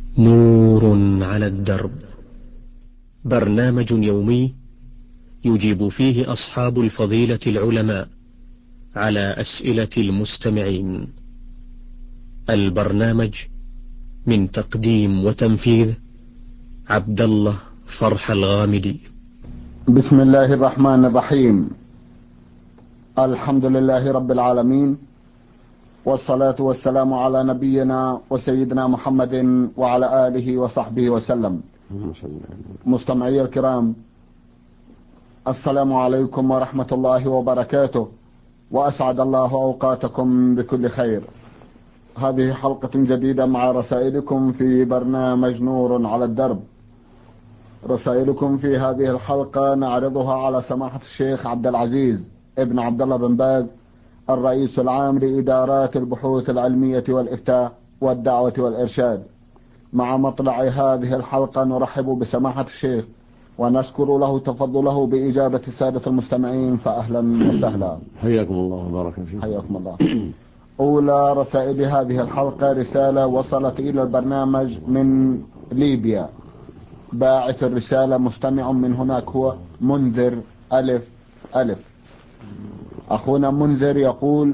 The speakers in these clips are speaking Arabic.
نور على الدرب، برنامج يومي يجيب فيه أصحاب الفضيلة العلماء على أسئلة المستمعين. البرنامج من تقديم وتنفيذ عبد الله فرح الغامدي. بسم الله الرحمن الرحيم. الحمد لله رب العالمين، والصلاة والسلام على نبينا وسيدنا محمد وعلى آله وصحبه وسلم. مستمعي الكرام، السلام عليكم ورحمة الله وبركاته، وأسعد الله أوقاتكم بكل خير. هذه حلقة جديدة مع رسائلكم في برنامج نور على الدرب. رسائلكم في هذه الحلقة نعرضها على سماحة الشيخ عبد العزيز ابن عبد الله بن باز، الرئيس العام لإدارات البحوث العلمية والإفتاء والدعوة والإرشاد. مع مطلع هذه الحلقة نرحب بسماحة الشيخ ونشكر له تفضله بإجابة السادة المستمعين، فأهلا وسهلا. حياكم الله وبارك فيكم. حياكم الله. أولى رسائل هذه الحلقة رسالة وصلت إلى البرنامج من ليبيا. باعث الرسالة مستمع من هناك هو منذر ألف ألف. أخونا منذر يقول: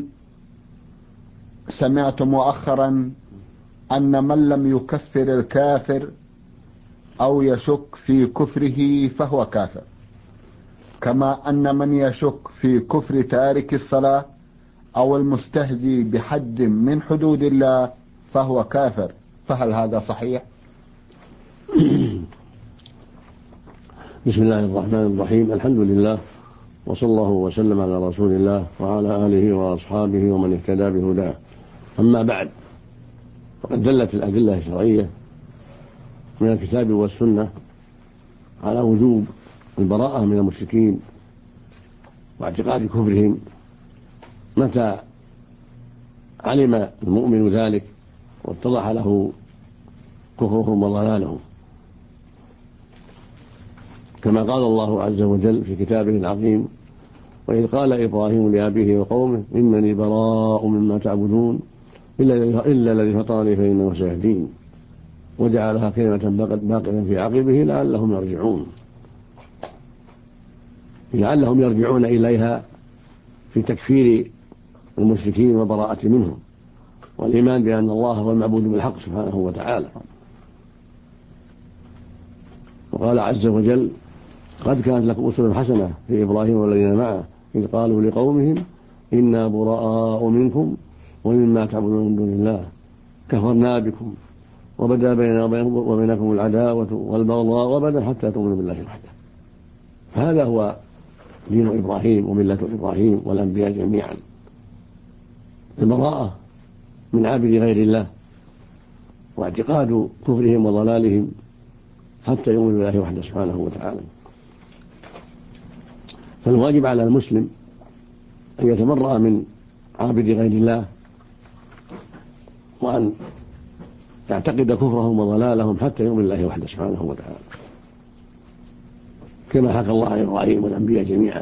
سمعت مؤخرا أن من لم يكفر الكافر أو يشك في كفره فهو كافر، كما أن من يشك في كفر تارك الصلاة أو المستهزي بحد من حدود الله فهو كافر، فهل هذا صحيح؟ بسم الله الرحمن الرحيم. الحمد لله، وصلى الله وسلم على رسول الله وعلى آله وأصحابه ومن اهتدى بهداه. أما بعد، فقد دلت الأدلة الشرعية من الكتاب والسنة على وجوب البراءة من المشركين واعتقاد كفرهم متى علم المؤمن ذلك واتضح له كفرهم وضلالهم، كما قال الله عز وجل في كتابه العظيم: وإذ قال إبراهيم لأبيه وقومه إنني براء مما تعبدون إلا الذي فطرني فإنه سيهدين، وجعلها كلمة باقية في عقبه لعلهم يرجعون إليها في تكفير المشركين والبراءة منهم والإيمان بأن الله هو المعبود بالحق سبحانه وتعالى. وقال عز وجل: قد كانت لكم أسوة حسنة في إبراهيم والذين معه إذ قالوا لقومهم إنا براء منكم ومما تعبدون من دون الله كفرنا بكم وبدا بيننا وبينكم العداوة والبغضاء وبدا حتى تؤمنوا بالله وحده. فهذا هو دين إبراهيم وملة إبراهيم والأنبياء جميعا، البراءة من عابد غير الله واعتقاد كفرهم وضلالهم حتى يؤمنوا بالله وحده سبحانه وتعالى. فالواجب على المسلم أن يتبرأ من عابد غير الله، وأن يعتقد كفرهم وضلالهم حتى يؤمن بالله وحده سبحانه وتعالى، كما حكى الله عن إبراهيم والأنبياء جميعا.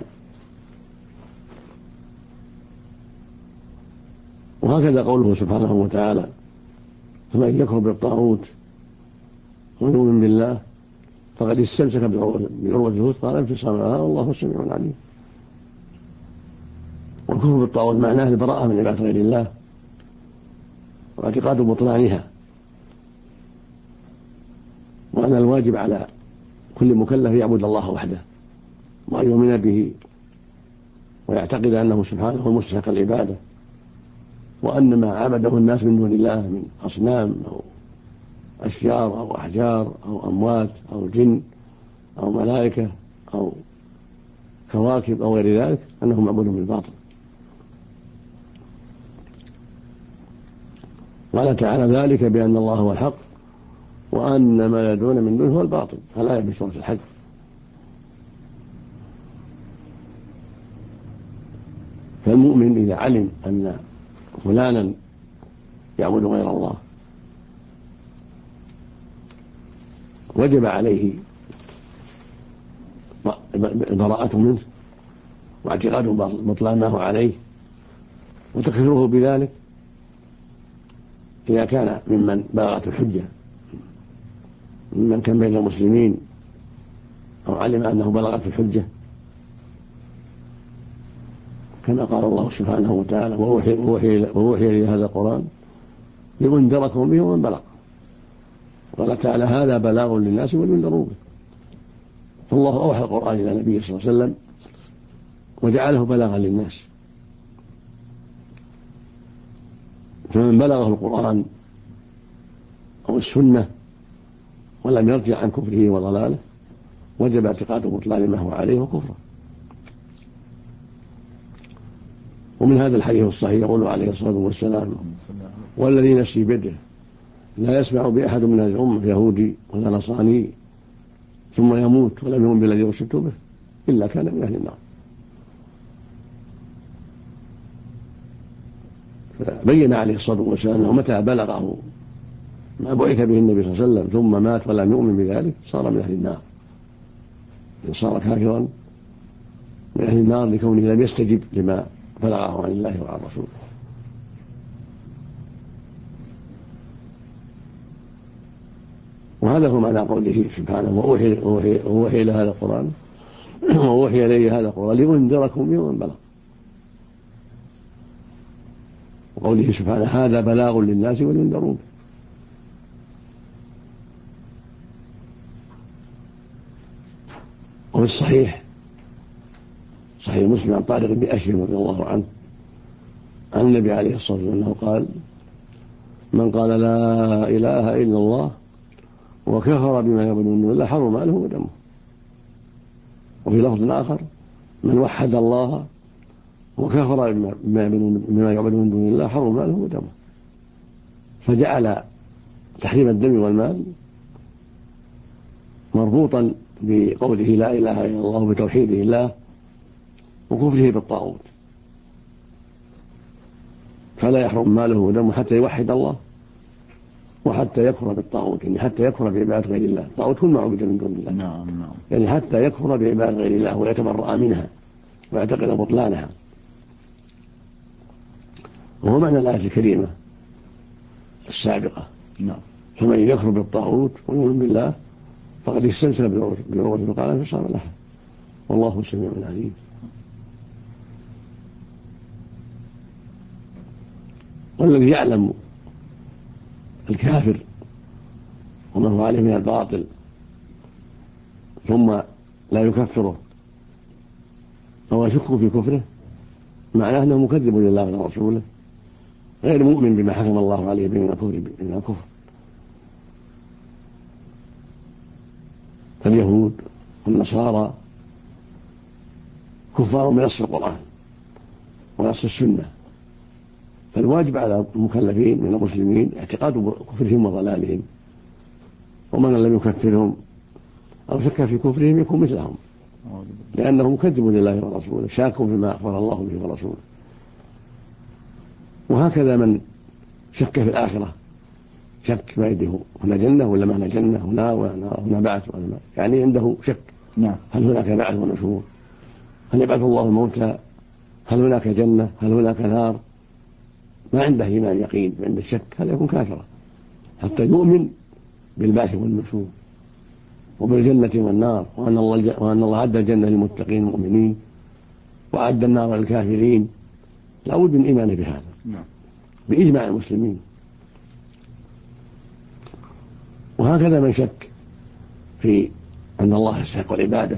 وهكذا قوله سبحانه وتعالى: فمن يكفر بالطاغوت ويؤمن بالله فقد استمسك بالعروة الوثقى لا انفصام لها والله سميع عليم. والكفر بالطاغوت معناه البراءة من عبادة غير الله واعتقاد بطلانها، وأن الواجب على كل مكلف يعبد الله وحده وأن يؤمن به ويعتقد أنه سبحانه مستحق العبادة، وأن ما عبده الناس من دون الله من أصنام أو أشجار أو أحجار أو أموات أو جن أو ملائكة أو كواكب أو غير ذلك أنهم معبودون بالباطل. قال تعالى: ذلك بأن الله هو الحق وأن ما يدعون من دونه هو الباطل، الآية بسورة الحج. فالمؤمن إذا علم أن فلانا يعبد غير الله وجب عليه البراءة منه واعتقاد بطلان ما هو عليه وتكفيره بذلك إذا كان ممن بلغت الحجة ممن كان بين المسلمين أو علم أنه بلغت الحجة، كما قال الله سبحانه وتعالى: وأوحي لي هذا القرآن لأنذركم به ومن بلغ. قال تعالى: هذا بلاغ للناس ولينذروا به. فالله أوحى القرآن إلى النبي صلى الله عليه وسلم وجعله بلاغا للناس، فمن بلغه القرآن أو السنة ولم يرجع عن كفره وضلاله وجب اعتقاد بطلان ما هو عليه وكفره. ومن هذا الحديث الصحيح يقول عليه الصلاة والسلام: والذي نفسي بيده لا يسمع بأحد من هذه الأمة يهودي ولا نصراني ثم يموت ولم يؤمن بالذي أرسلت به إلا كان من أهل النار. فبين عليه الصلاة والسلام أنه متى بلغه ما بعث به النبي صلى الله عليه وسلم ثم مات ولم يؤمن بذلك صار من أهل النار، صار كافرا من أهل النار لكونه لم يستجب لما بلغه عن الله وعن رسوله. وهذا هو معنى قوله سبحانه: وأوحي إلى هذا القرآن وأوحي إلي هذا القرآن لأنذركم به ومن بلغ. وقوله سبحانه: هذا بلاغ للناس ولينذروا به. وفي الصحيح صحيح مسلم عن طارق بن أشرم رضي الله عنه عن النبي عليه الصلاة والسلام أنه قال: من قال لا إله إلا الله وكفر بما يعبد من دون الله حرم ماله ودمه. وفي لفظ آخر: من وحد الله وكفر بما يعبد من دون الله حرم ماله ودمه. فجعل تحريم الدم والمال مربوطا بقوله لا إله إلا الله بتوحيده الله وكفره بالطاغوت، فلا يحرم ماله ودمه حتى يوحد الله وحتى يكفر بالطاغوت، يعني حتى يكفر بعبادة غير الله. الطاغوت كل معبود من دون الله. نعم. يعني حتى يكفر بعبادة غير الله ويتبرأ منها ويعتقد بطلانها. وهو معنى الآية الكريمة السابقة: فمن يكفر بالطاغوت ويؤمن بالله فقد استمسك بالعروة الوثقى لا انفصام لها والله سميع عليم. والذي يعلم الكافر وما هو عليه من الباطل ثم لا يكفره أو يشك في كفره معناه أنه مكذب لله ورسوله غير مؤمن بما حكم الله عليه من الكفر. فاليهود والنصارى كفار بنص القرآن ونص السنة، فالواجب على المكلفين من المسلمين اعتقاد كفرهم وضلالهم، ومن لم يكفرهم أو شك في كفرهم يكون مثلهم، لأنه مكذب لله ورسوله شاك فيما أخبر الله به ورسوله. وهكذا من شك في الآخرة، شك ما يده هنا جنة ولا ما هنا جنة، هنا بعث ولا ما، يعني عنده شك. هل هناك بعث ونشور؟ هل يبعث الله الموتى؟ هل هناك جنة؟ هل هناك نار؟ ما عنده إيمان يقين، عنده شك، هذا يكون كافرا حتى يؤمن بالبعث والنشور وبالجنة والنار، وأن الله عد الجنة للمتقين المؤمنين وعد النار للكافرين. لا بد من إيمان بهذا بإجماع المسلمين. وهكذا من شك في أن الله يستحق العبادة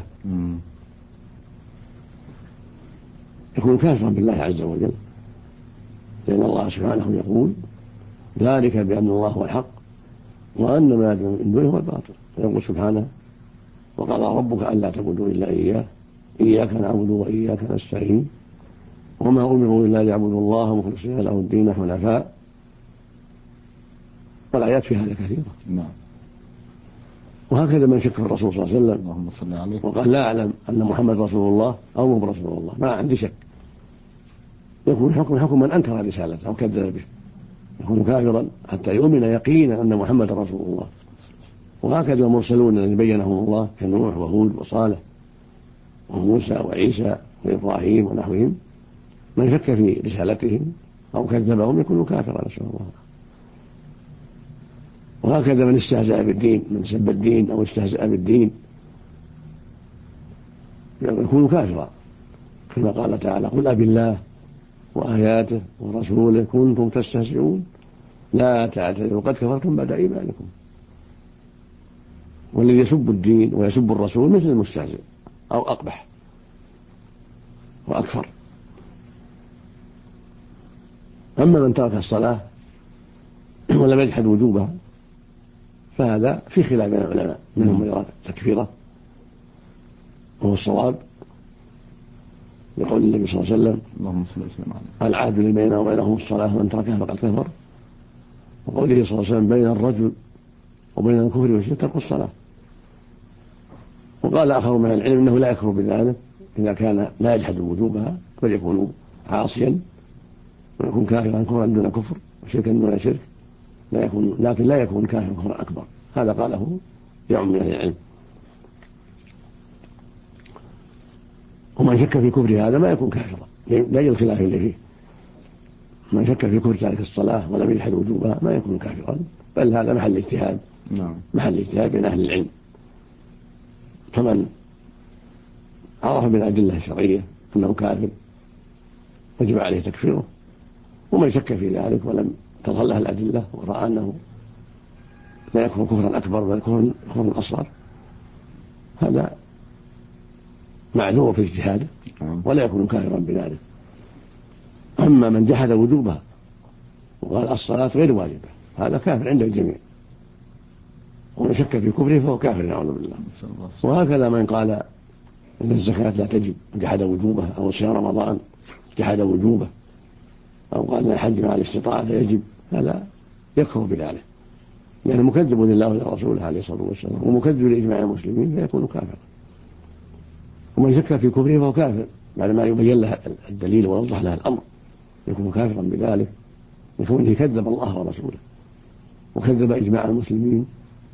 يكون كافرا بالله عز وجل، لأن الله سبحانه يقول: ذلك بأن الله هو الحق وأن ما يدعو من دونه هو الباطل. فيقول سبحانه: وقضى ربك ألا تعبدوا إلا إياه إياك نعبد وإياك نستعين وما أمروا إلا ليعبدوا الله مخلصين له الدين حنفاء. والآيات في هذا كثيرة. وهكذا من شك في الرسول صلى الله عليه وسلم وقال: لا أعلم أن محمد رسول الله أو مو برسول الله، ما عندي شك، يكون حكم من أنكر رسالته أو كذب به، يكون كافرا حتى يؤمن يقينا أن محمد رسول الله. وهكذا المرسلون الذين بينهم الله كنوح وهود وصالح وموسى وعيسى وإبراهيم ونحوهم، من شك في رسالتهم أو كذبهم يكون كافرا، نسأل الله. وهكذا من استهزأ بالدين، من سب الدين أو استهزأ بالدين يكون كافرا، كما قال تعالى: قل أبالله وآياته ورسوله كنتم تستهزئون لا تعتذروا قد كفرتم بعد إيمانكم. والذي يسب الدين ويسب الرسول مثل المستهزئ أو أقبح وأكفر. أما من ترك الصلاة ولم يجحد وجوبها فهذا في خلاف بين العلماء، منهم من يرى تكفيره وهو الصواب، لقول النبي صلى الله عليه وسلم: اللهم صل وسلم عليه العهد اللي بيننا وبينهم الصلاة ومن تركها فقد كفر. وقوله صلى الله عليه وسلم: بين الرجل وبين الكفر والشرك ترك الصلاة. وقال آخر من العلم أنه لا يكفر بذلك إذا كان لا يجحد وجوبها، بل يكون عاصيا ويكون كافرا كفرا دون كفر وشركا دون شرك، لكن لا يكون كافرا كفرا أكبر. هذا قاله يوم من أهل العلم. ومن شك في كفر هذا ما يكون كافرا لأجل الخلاف اللي فيه. من شك في كفر تارك الصلاة ولم يجحد وجوبها ما يكون كافرا، بل هذا محل اجتهاد. محل اجتهاد بين أهل العلم. فمن عرف من الأدلة الشرعية أنه كافر وجب عليه تكفيره، ومن شك في ذلك ولم تظهر له الأدلة ورأى أنه لا يكون كفرا أكبر بل كفرا أصغر، هذا معذور في اجتهاده ولا يكون كافرا بذلك. أما من جحد وجوبها وقال الصلاة غير واجبة هذا كافر عند الجميع، ومن شك في كفره فهو كافر نعوذ بالله. وهكذا من قال إن الزكاة لا تجب جحد وجوبها، أو صيام رمضان جحد وجوبه، أو قال إن الحج مع الاستطاعة يجب، هذا يكفر بذلك لأنه مكذب لله ولرسوله عليه الصلاة والسلام ومكذب لإجماع المسلمين فيكون كافرا. ومن شك في كفره فهو كافر بعد ما يبين له الدليل ويوضح له الأمر، يكون كافرا بذلك لكونه كذب الله ورسوله وكذب إجماع المسلمين.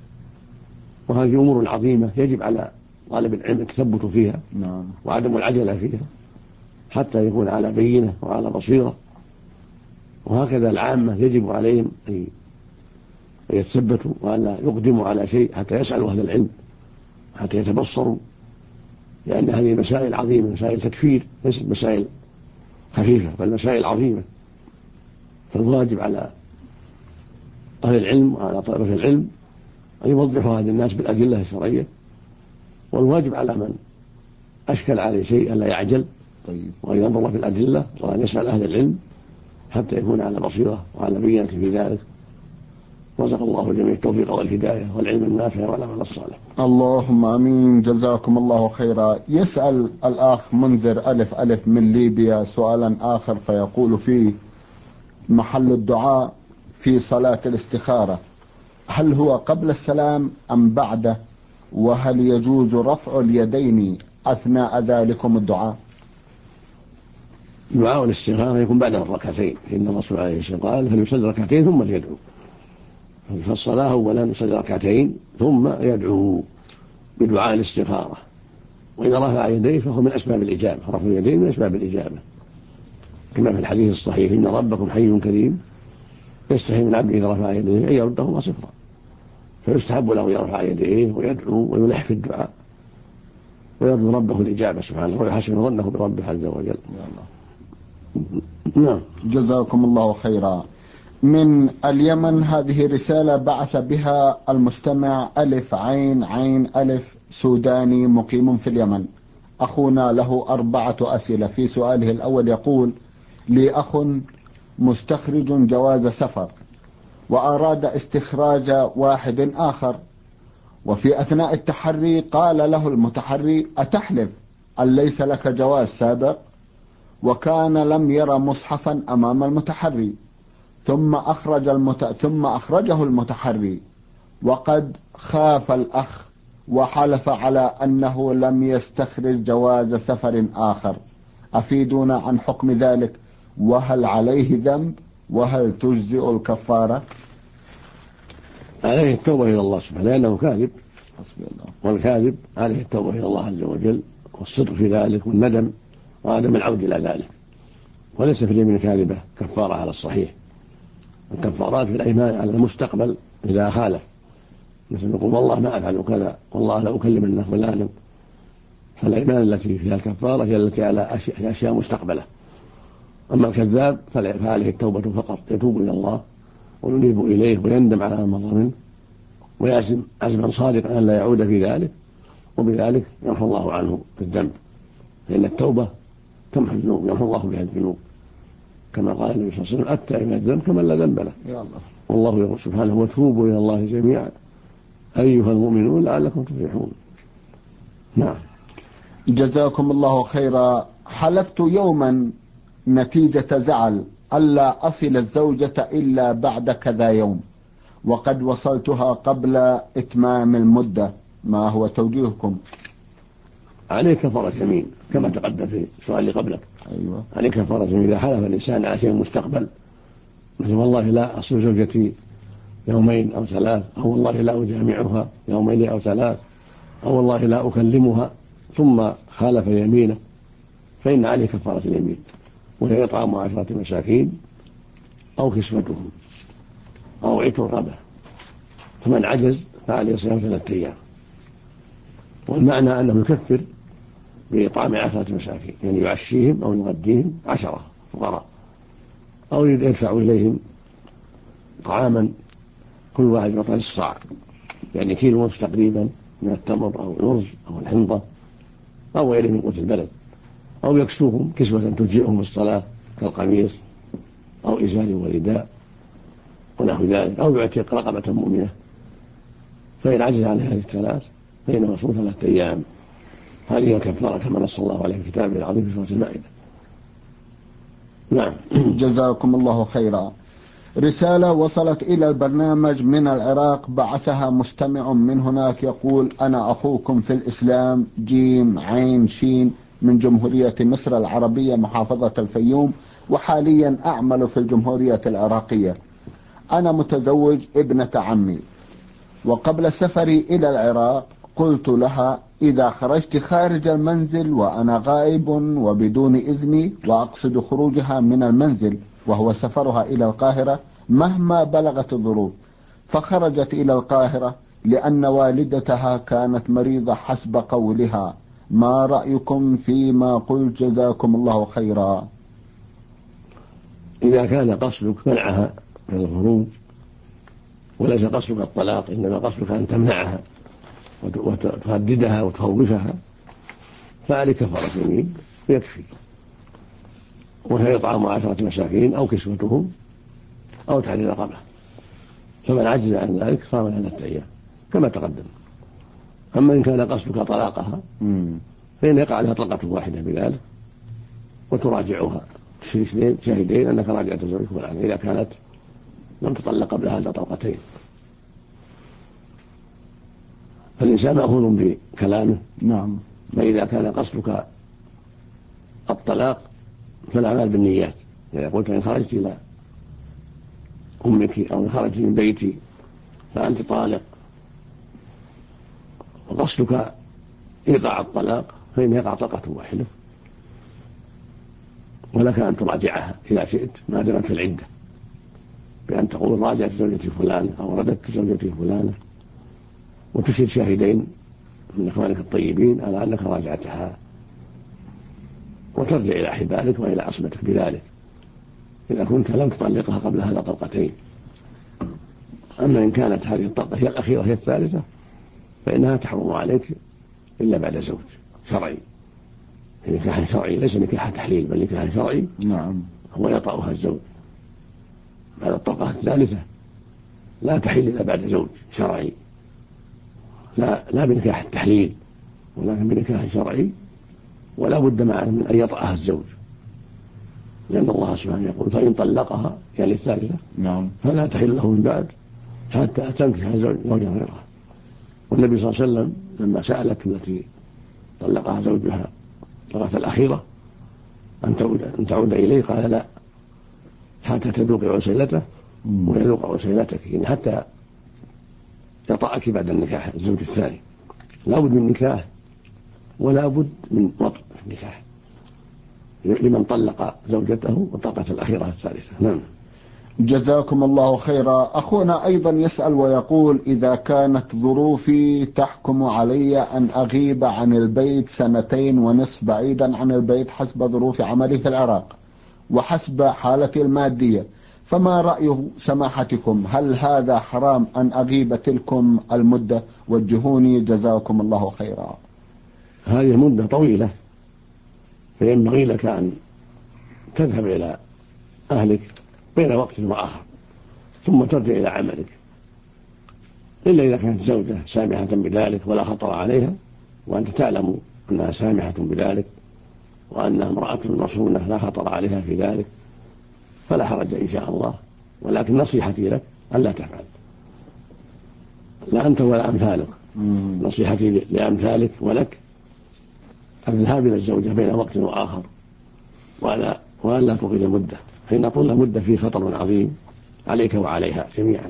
وهذه أمور عظيمة يجب على طالب العلم التثبت فيها وعدم العجلة فيها حتى يكون على بينة وعلى بصيرة. وهكذا العامة يجب عليهم أن يتثبتوا وأن يقدموا على شيء حتى يسألوا أهل العلم حتى يتبصروا، لأن هذه مسائل عظيمة، مسائل تكفير ليست مسائل خفيفة بل مسائل عظيمة. فالواجب على أهل العلم وعلى طلبة العلم أن يوضحوا هذا الناس بالأدلة الشرعية، والواجب على من أشكل عليه شيء ألا يعجل وأن ينظر في الأدلة وأن يسأل أهل العلم حتى يكون على بصيرة وعلى بينة في ذلك. رزق الله الجميع التوفيق والهداية والعلم النافع والعمل الصالح. اللهم امين. جزاكم الله خيرا. يسأل الأخ منذر ألف ألف من ليبيا سؤالا آخر فيقول فيه: محل الدعاء في صلاة الاستخارة هل هو قبل السلام أم بعده؟ وهل يجوز رفع اليدين أثناء ذلكم الدعاء؟ دعاء الاستخارة يكون بعد الركعتين، إن الرسول عليه الصلاة والسلام قال: فليصلي ركعتين ثم ليدعو. فالصلاة أولا يصلي ركعتين ثم يدعو بدعاء الاستخارة. وإذا رفع يديه فهو من أسباب الإجابة، رفع اليدين من أسباب الإجابة كما في الحديث الصحيح: إن ربكم حي كريم يستحي من عبده إذا رفع يديه أن يردهما صفرا. فيستحب له يرفع يديه ويدعو ويلح في الدعاء ويرجو ربه الإجابة سبحانه ويحسن ظنه بربه عز وجل. نعم. جزاكم الله خيرا. من اليمن هذه رسالة بعث بها المستمع ألف عين عين ألف سوداني مقيم في اليمن. أخونا له 4 أسئلة. في سؤاله الأول يقول: لي أخ مستخرج جواز سفر وأراد استخراج واحد آخر، وفي أثناء التحري قال له المتحري: أتحلف أن ليس لك جواز سابق؟ وكان لم يرى مصحفا أمام المتحري، ثم أخرجه المتحري وقد خاف الأخ وحلف على أنه لم يستخرج جواز سفر آخر. أفيدونا عن حكم ذلك، وهل عليه ذنب، وهل تجزئ الكفارة؟ عليه التوبة إلى الله سبحانه لأنه كاذب، والكاذب عليه التوبة إلى الله عز وجل والصدق في ذلك والندم وعدم العود إلى ذلك. وليس في اليمين الكاذبة كفارة على الصحيح. الكفارات في الأيمان على المستقبل إذا خالف، مثل يقول والله ما أفعل كذا، والله لا أكلمن فلانا، فالأيمان التي فيها الكفارة هي التي على أشياء مستقبلة. أما الكذاب فعليه التوبة فقط، يتوب إلى الله وينيب إليه ويندم على ما مضى منه ويعزم عزما صادقا أن لا يعود في ذلك، وبذلك يمحو الله عنه الذنب، لأن التوبة تمحو الذنوب، يمحو الله بها الذنوب، كما قال النبي صلى الله عليه وسلم: التائب من الذنب كمن لا ذنب له. يا الله. والله يقول سبحانه: وتوبوا إلى الله جميعا أيها المؤمنون لعلكم تفلحون. نعم. جزاكم الله خيرا. حلفت يوما نتيجة زعل ألا أصل الزوجة إلا بعد كذا يوم، وقد وصلتها قبل إتمام المدة، ما هو توجيهكم؟ عليك كفارة يمين كما تقدم في السؤال اللي قبلك. أيوة. عليك كفارة يمين إذا حلف الإنسان على شيء مستقبل، مثل والله لا أصل زوجتي يومين أو ثلاث، أو والله لا أجامعها يومين أو ثلاث، أو والله لا أكلمها، ثم خالف يمينه، فإن عليه كفارة اليمين، وهي إطعام 10 مساكين أو كسوتهم أو عتق رقبة، فمن عجز فعليه صيام 3 أيام. والمعنى أنه يكفر بإطعام 10 مساكين، يعني يعشيهم أو يغديهم 10 فقراء، أو يدفع إليهم طعاما كل واحد بطل الصاع، يعني كيلو ونصف تقريبا من التمر أو الأرز أو الحنطة أو غيره من قوت البلد، أو يكسوهم كسوة تجزئهم الصلاة كالقميص أو إزار ورداء ونحو ذلك، أو يعتق رقبة مؤمنة. فإن عجز عن هذه الثلاث فإنه يصوم 3 أيام. هذه الكفارة كما نص الله عليه في كتابه العظيم في سورة المائدة. نعم. جزاكم الله خيرا. رسالة وصلت إلى البرنامج من العراق، بعثها مستمع من هناك يقول: أنا أخوكم في الإسلام جيم عين شين من جمهورية مصر العربية محافظة الفيوم، وحاليا أعمل في الجمهورية العراقية. أنا متزوج ابنة عمي، وقبل سفري إلى العراق قلت لها: إذا خرجت خارج المنزل وأنا غائب وبدون إذني، وأقصد خروجها من المنزل وهو سفرها إلى القاهرة مهما بلغت الظروف، فخرجت إلى القاهرة لأن والدتها كانت مريضة حسب قولها. ما رأيكم فيما قلت؟ جزاكم الله خيرا. إذا كان قصدك منعها من الخروج وليس قصدك الطلاق، إنما قصدك أن تمنعها وتهددها وتخوفها، فعليك كفارة يمين يكفي، وهي إطعام 10 مساكين أو كسوتهم أو تحرير رقبة. فمن عجز عن ذلك صام 3 أيام كما تقدم. أما إن كان قصدك طلاقها فإن يقع لها طلقة واحدة بذلك، وتراجعها شاهدين أنك راجعت زوجك والآن، إذا كانت لم تطلق قبلها إلا 2 طلقات. فالإنسان مأخوذ بكلامه. نعم. فإذا كان قصدك الطلاق فالأعمال بالنيات، إذا قلت إن خرجت إلى أمك أو إن خرجت من بيتي فأنت طالق، وقصدك إيقاع الطلاق، فإن يقع طلقة واحدة، ولك أن تراجعها إذا شئت ما دامت في العدة، بأن تقول: راجعت زوجتي فلانة أو رددت زوجتي فلانة، وتشهد شاهدين من إخوانك الطيبين على أنك راجعتها، وترجع إلى أحبائك وإلى عصمتك بذلك إذا كنت لم تطلقها قبل هذا 2 طلقات. أما إن كانت هذه الطلقة هي الأخيرة هي الثالثة فإنها تحرم عليك إلا بعد زوج شرعي، نكاح شرعي، ليس نكاح تحليل بل نكاح شرعي. نعم. هو يطأها الزوج بعد الطلقة الثالثة، لا تحل إلا بعد زوج شرعي، لا بنكاح التحليل ولكن بنكاح شرعي، ولا بد معه من أن يطأها الزوج، لأن الله سبحانه يقول: فإن طلقها يعني الثالثة نعم فلا تحل له من بعد حتى تنكح زوجا غيرها. والنبي صلى الله عليه وسلم لما سألت التي طلقها زوجها الطلقة الأخيرة أن تعود إليه، قال: لا، حتى تذوق عسيلته ويذوق عسيلتك، يعني حتى يطأك بعد النكاح الزوج الثاني. لا بد من نكاح ولا بد من وطء في النكاح لمن طلق زوجته وطلقت الأخيرة الثالثة. نعم. جزاكم الله خيرا. أخونا أيضا يسأل ويقول: إذا كانت ظروفي تحكم علي أن أغيب عن البيت 2.5 بعيدا عن البيت حسب ظروف عملي في العراق وحسب حالتي المادية، فما رأي سماحتكم؟ هل هذا حرام أن أغيب تلكم المدة؟ وجهوني جزاكم الله خيرا. هذه مدة طويلة، فينبغي لك أن تذهب إلى أهلك بين وقت وآخر ثم ترجع إلى عملك، إلا إذا كانت زوجة سامحة بذلك ولا خطر عليها، وأنت تعلم أنها سامحة بذلك وأنها امرأة مصونة لا خطر عليها في ذلك، فلا حرج إن شاء الله. ولكن نصيحتي لك ألا تفعل، لا أنت ولا أمثالك. نصيحتي لأمثالك ولك الذهاب إلى الزوجة بين وقت وآخر، وألا تطيل المدة، حين طول المدة فيه خطر عظيم عليك وعليها جميعا.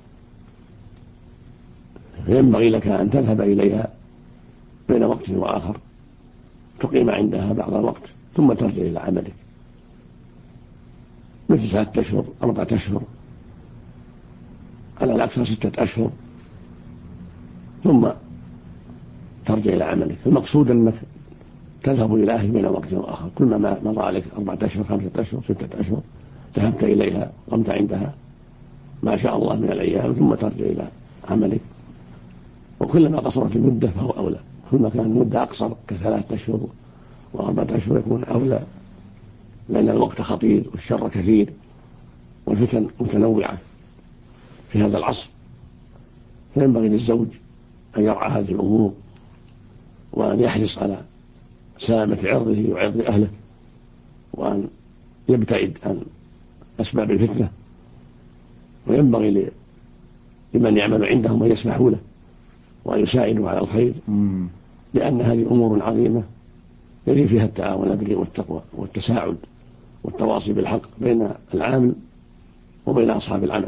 فينبغي لك أن تذهب إليها بين وقت وآخر، تقيم عندها بعض الوقت ثم ترجع إلى عملك، مثل 3 أشهر 4 أشهر، على الأكثر 6 أشهر، ثم ترجع إلى عملك. المقصود أنك تذهب إلى أهل بين وقت وآخر، كل ما مضى عليك 4 أشهر 5 أشهر 6 أشهر ذهبت إليها قمت عندها ما شاء الله من الأيام، ثم ترجع إلى عملك. وكلما قصرت المدة فهو أولى، كلما كان المدة أقصر ك3 أشهر و4 أشهر يكون أولى، لأن الوقت خطير والشر كثير والفتن متنوعة في هذا العصر. فينبغي للزوج أن يرعى هذه الأمور وأن يحرص على سلامة عرضه وعرض أهله، وأن يبتعد عن أسباب الفتنة، وينبغي لمن يعمل عندهم أن يسمحوا له وأن يساعدوا على الخير، لأن هذه أمور عظيمة يجري فيها التعاون على البر والتقوى والتساعد والتواصي بالحق بين العامل وبين أصحاب العمل.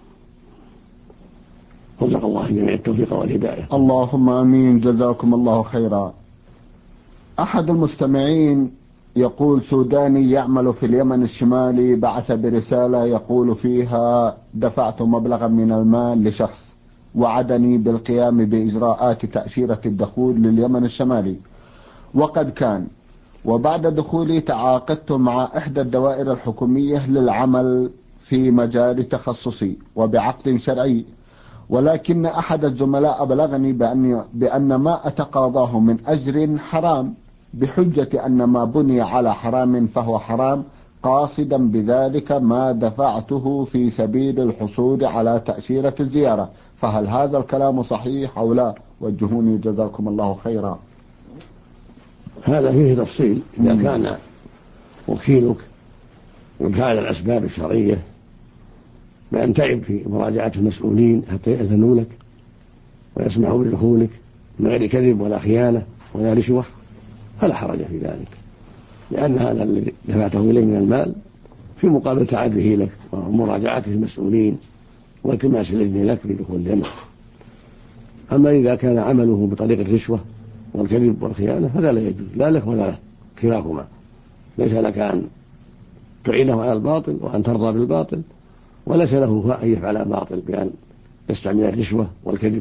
رزق الله جميع التوفيق والهداية. اللهم آمين. جزاكم الله خيرا. أحد المستمعين يقول: سوداني يعمل في اليمن الشمالي بعث برسالة يقول فيها: دفعت مبلغا من المال لشخص وعدني بالقيام بإجراءات تأشيرة الدخول لليمن الشمالي، وقد كان، وبعد دخولي تعاقدت مع إحدى الدوائر الحكومية للعمل في مجال تخصصي وبعقد شرعي، ولكن أحد الزملاء بلغني بأن ما أتقاضاه من أجر حرام، بحجة أن ما بني على حرام فهو حرام، قاصدا بذلك ما دفعته في سبيل الحصول على تأشيرة الزيارة. فهل هذا الكلام صحيح أو لا؟ وجهوني جزاكم الله خيرا. هذا فيه تفصيل. إذا كان وكيلك يفعل الأسباب الشرعية بأن تعب في مراجعة المسؤولين حتى يأذنوا لك ويسمحوا بدخولك من غير كذب ولا خيانة ولا رشوة، فلا حرج في ذلك، لأن هذا الذي دفعته إليه من المال في مقابل تعبه لك ومراجعته المسؤولين والتماس الإذن لك بدخول اليمن. أما إذا كان عمله بطريق الرشوة والكذب والخيانة فهذا لا يجوز، لا لك ولا له، كلاكما. ليس لك أن تعينه على الباطل وأن ترضى بالباطل، وليس له أن يفعل الباطل بأن يستعمل الرشوة والكذب.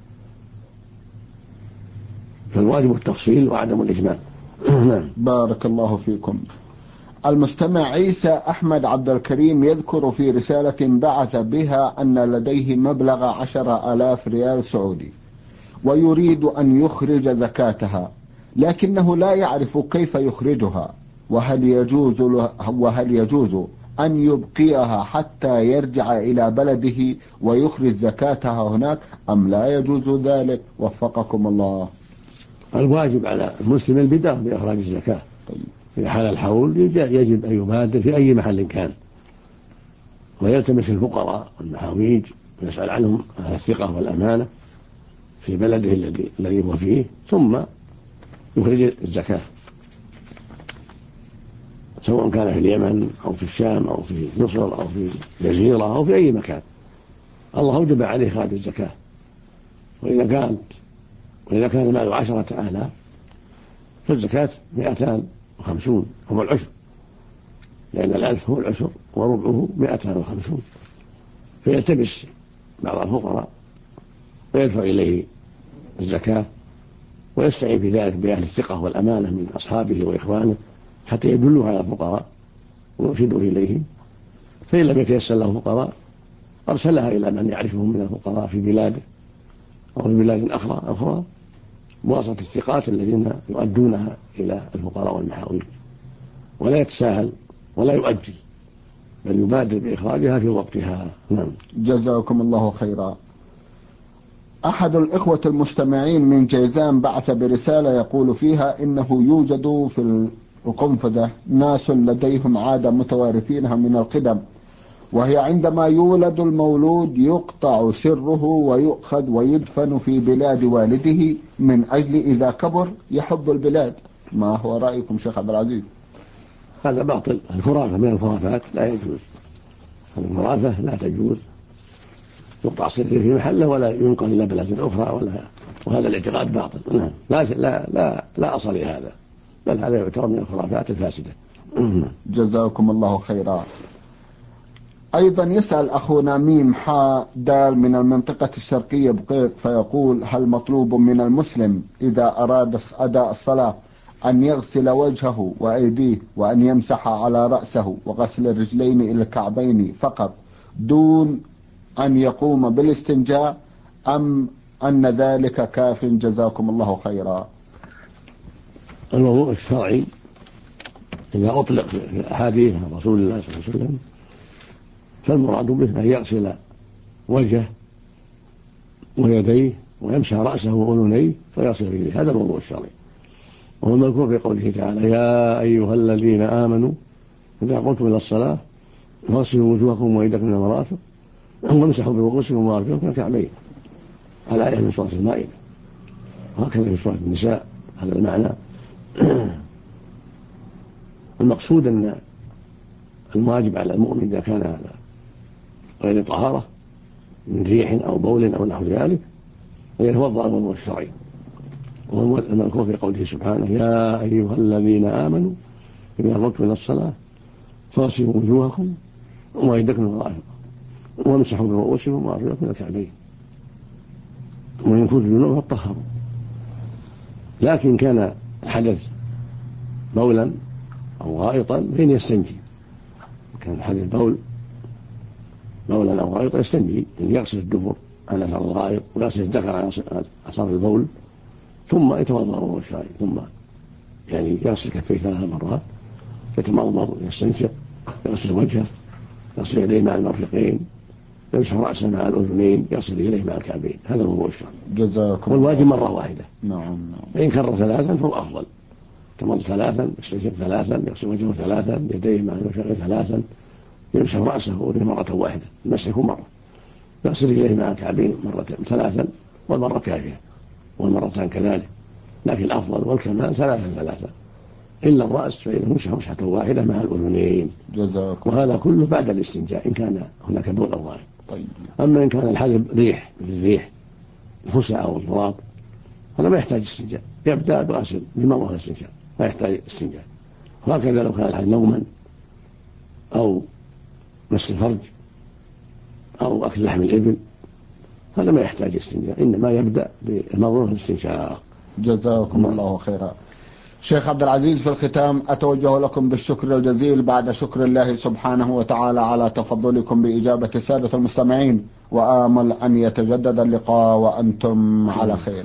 فالواجب التفصيل وعدم الإجمال. بارك الله فيكم. المستمع عيسى أحمد عبد الكريم يذكر في رسالة بعث بها أن لديه مبلغ 10,000 ريال سعودي ويريد أن يخرج زكاتها، لكنه لا يعرف كيف يخرجها، وهل يجوز أن يبقيها حتى يرجع إلى بلده ويخرج زكاتها هناك أم لا يجوز ذلك؟ وفقكم الله. الواجب على المسلم البداية بإخراج الزكاة في حال الحول، يجب أن يبادر في أي محل كان ويلتمس الفقراء والمحاويج ويسأل عنهم أهل الثقة والأمانة في بلده الذي هو فيه، ثم يخرج الزكاة سواء كان في اليمن أو في الشام أو في مصر أو في جزيرة أو في أي مكان. الله أوجب عليه إخراج الزكاة. وإذا كان المال 10,000 فالزكاة 250 هو العشر، لأن الألف هو العشر وربعه 250، فيلتبس بعض الفقراء ويدفع إليه الزكاة ويستعين في ذلك بأهل الثقة والأمانة من أصحابه وإخوانه حتى يدلوا على الفقراء ويرشدوا إليهم. فإن لم يتيسر له فقراء أرسلها إلى من يعرفهم من الفقراء في بلاده أو في بلاد أخرى بواسطة الثقات الذين يؤدونها إلى الفقراء والمحاويج، ولا يتساهل ولا يؤجل بل يبادر بإخراجها في وقتها. نعم. جزاكم الله خيرا. أحد الإخوة المستمعين من جيزان بعث برسالة يقول فيها إنه يوجد في القنفذة ناس لديهم عادة متوارثينها من القدم، وهي عندما يولد المولود يقطع سره ويؤخذ ويدفن في بلاد والده من أجل إذا كبر يحب البلاد. ما هو رأيكم شيخ عبد العزيز؟ هذا باطل، الخرافة من الخرافات لا يجوز، الخرافة لا تجوز، يقطع سره في محله ولا ينقل إلى بلاد أخرى وهذا الاعتقاد باطل. نعم. لا أصل لهذا، بل هذا يعتبر من الخرافات الفاسدة. جزاكم الله خيرا. أيضا يسأل أخونا ميم حاء دال من المنطقة الشرقية بقيق فيقول: هل مطلوب من المسلم إذا أراد أداء الصلاة أن يغسل وجهه وأيديه وأن يمسح على رأسه وغسل الرجلين إلى الكعبين فقط دون أن يقوم بالاستنجاء، أم أن ذلك كاف؟ جزاكم الله خيرا. الموضوع الشرعي إذا أطلق في أحاديث عن رسول الله صلى الله عليه وسلم فالمراد به أن يغسل وجهه ويديه ويمسح رأسه وأذنيه ويغسل رجليه، هذا الموضوع الشرعي. وهو المذكور في قوله تعالى: يا أيها الذين آمنوا إذا قمتم إلى الصلاة فاغسلوا وجوهكم وأيديكم إلى المرافق وامسحوا برؤوسكم وأرجلكم الكعبين، الآية من سورة المائدة، وهكذا في سورة النساء هذا المعنى. المقصود أن الواجب على المؤمن إذا كان على غير طهارة من ريح أو بول أو نحو ذلك أن يتوضأ الوضوء الشرعي، وهو المذكور في قوله سبحانه: يا أيها الذين آمنوا إذا قمتم إلى الصلاة فاغسلوا وجوهكم وأيديكم إلى المرافق وامسحوا برؤوسكم وأرجلكم إلى الكعبين، وإن كنتم جنوبا فاطهروا. لكن كان الحدث بولا أو غائطا فإن يستنجي، كان الحدث بولا أو غائطا يستنجي، أن يغسل الدبر على أثر الغائط ويغسل الذكر على أثر البول ثم يتوضأ وضوء الشرعي، ثم يعني يغسل كفيه 3 مرات، يتمضمض يستنشق، يغسل وجهه، يغسل يديه مع المرفقين، يمسح رأسه مع الأذنين، يغسل إليه مع الكعبين، هذا هو الشرع. جزاكم والواجب مرة واحدة. نعم. فإن كرر 3 فهو أفضل، يتمضمض 3، يستنشق 3، يغسل وجهه 3، يديه مع المرفقين 3، يمسح رأسه وأذنه مرة واحدة، يمسحه مرة، يغسل إليه مع الكعبين 3، والمرة كافية والمرتان كذلك، لكن الأفضل والكمال 3 إلا الرأس فإنه يمسح مسحة واحدة مع الأذنين. وهذا كله بعد الاستنجاء إن كان هناك بول أو غائط. طيب. أما إن كان الحدث ريح مثل الريح الفسع أو التراب هذا ما يحتاج استنجاء، يبدأ بغسل بالماء والاستنجاء، ما يحتاج استنجاء. وهكذا لو كان الحدث نوما أو مس الفرج أو أكل لحم الإبل هذا ما يحتاج استنجاء، إنما يبدأ بالمضمضة والاستنشاق. جزاكم الله خيرا. شيخ عبد العزيز، في الختام أتوجه لكم بالشكر الجزيل بعد شكر الله سبحانه وتعالى على تفضلكم بإجابة السادة المستمعين، وآمل أن يتجدد اللقاء وأنتم على خير.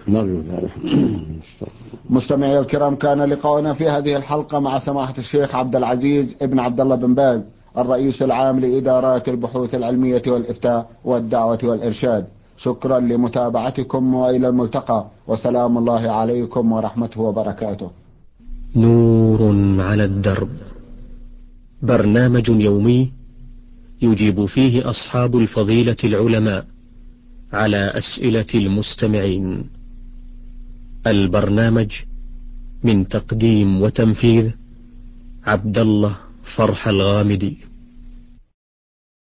مستمعي الكرام، كان لقاؤنا في هذه الحلقة مع سماحة الشيخ عبد العزيز ابن عبد الله بن باز، الرئيس العام لإدارات البحوث العلمية والإفتاء والدعوة والإرشاد. شكرا لمتابعتكم وإلى الملتقى، وسلام الله عليكم ورحمته وبركاته. نور على الدرب، برنامج يومي يجيب فيه أصحاب الفضيلة العلماء على أسئلة المستمعين. البرنامج من تقديم وتنفيذ عبد الله فرح الغامدي.